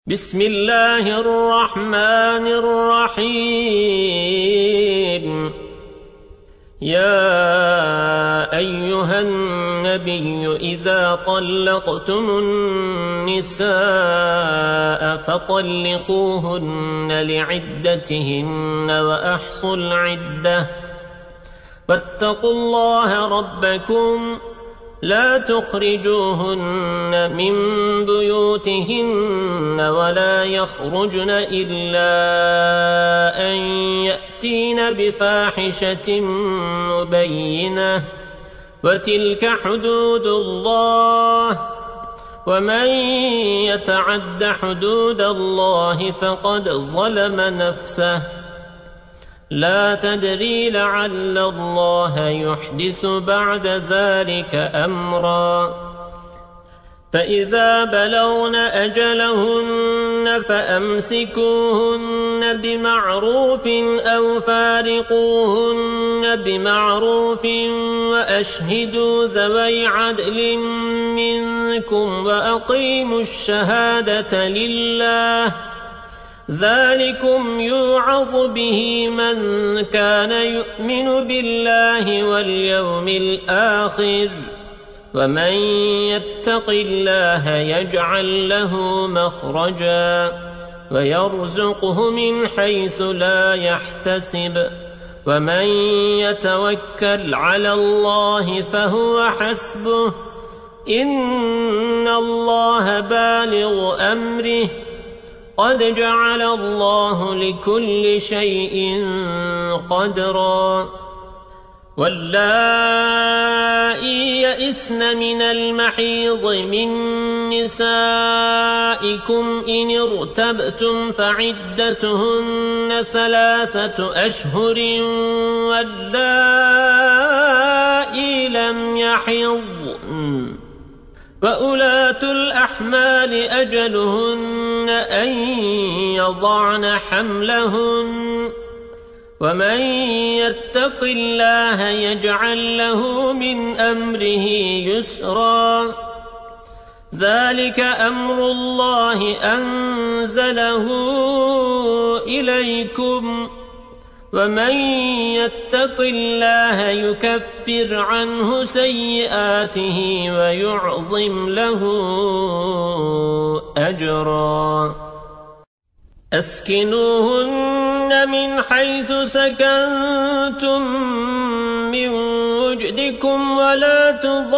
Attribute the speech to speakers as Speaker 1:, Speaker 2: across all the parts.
Speaker 1: بسم الله الرحمن الرحيم. يا أيها النبي إذا طلقتم النساء فطلقوهن لعدتهن وأحصوا العدة واتقوا الله ربكم لا تخرجوهن من بيوتهن ولا يخرجن إلا أن يأتين بفاحشة مبينة وتلك حدود الله ومن يتعد حدود الله فقد ظلم نفسه لا تدري لعل الله يحدث بعد ذلك أمرا. فإذا بلغن أجلهن فأمسكوهن بمعروف أو فارقوهن بمعروف وأشهدوا ذوي عدل منكم وأقيموا الشهادة لله ذلكم يوعظ به من كان يؤمن بالله واليوم الآخر ومن يتق الله يجعل له مخرجا ويرزقه من حيث لا يحتسب ومن يتوكل على الله فهو حسبه إن الله بالغ أمره قد جعل الله لكل شيء قدرا. واللائي يئسن من المحيض من نسائكم إن ارتبتم فعدتهن 3 أشهر واللائي لم يحضن وأولاة الأحمال أجلهن أن يضعن حملهن ومن يتق الله يجعل له من أمره يسرا ذلك أمر الله أنزله إليكم ومن يتق الله يكفر عنه سيئاته ويعظم له أجرا. أسكنوهن من حيث سكنتم من وجدكم ولا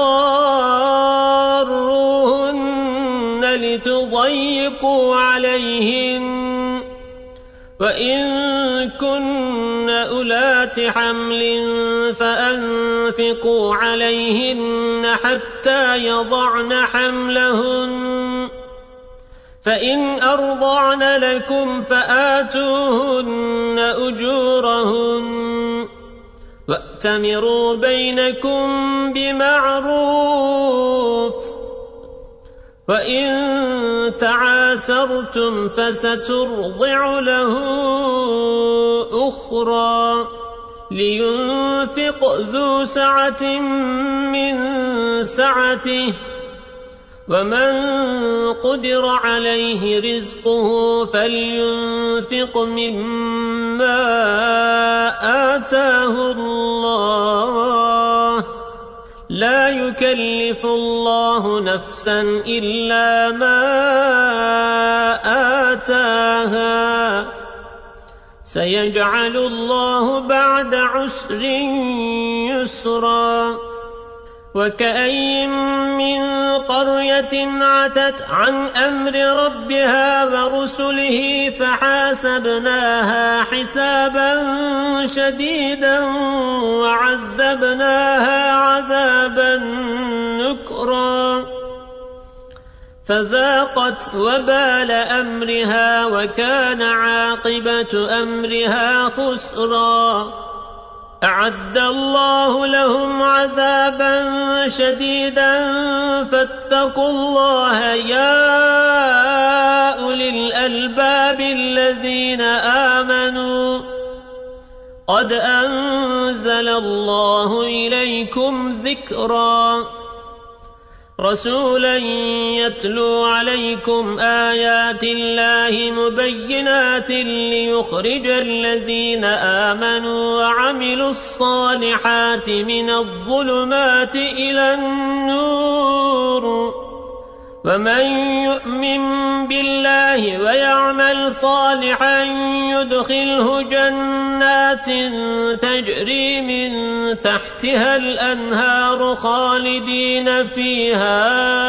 Speaker 1: تضاروهن لتضيقوا عليهن وإن كن أولات حمل فأنفقوا عليهن حتى يضعن حملهن فإن أرضعن لكم فآتوهن أجورهن وأتمروا بينكم بمعروف وإن تعاسرتم فسترضع له أخرى لينفق ذو سعة من سعته ومن قدر عليه رزقه فلينفق مما آتاه الله لا يكلف الله نفسا إلا ما آتاها سيجعل الله بعد عسر يسرا. وكأي من قرية عتت عن أمر ربها ورسله فحاسبناها حسابا شديدا وعذبناها عذابا نكرا فذاقت وبال أمرها وكان عاقبة أمرها خسرا. أعد الله لهم عذابا شديدا فاتقوا الله يا أولي الألباب الذين آمنوا قد أنزل الله إليكم ذكرا. رسولا يتلو عليكم آيات الله مبينات ليخرج الذين آمنوا وعملوا الصالحات من الظلمات إلى النور ومن يؤمن بالله ويعمل صالحا يدخله جنات تجري من تحتها الأنهار خالدين فيها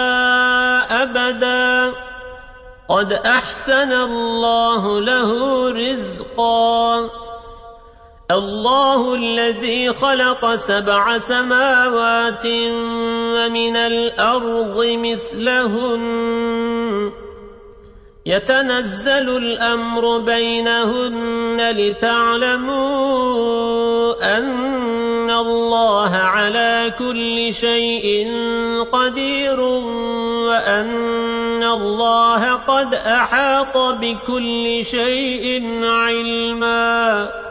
Speaker 1: أبدا قد أحسن الله له رزقا الله الذي خلق 7 سماوات ومن الأرض مثلهن يتنزل الأمر بينهن لتعلموا أن الله على كل شيء قدير وأن الله قد أحاط بكل شيء علما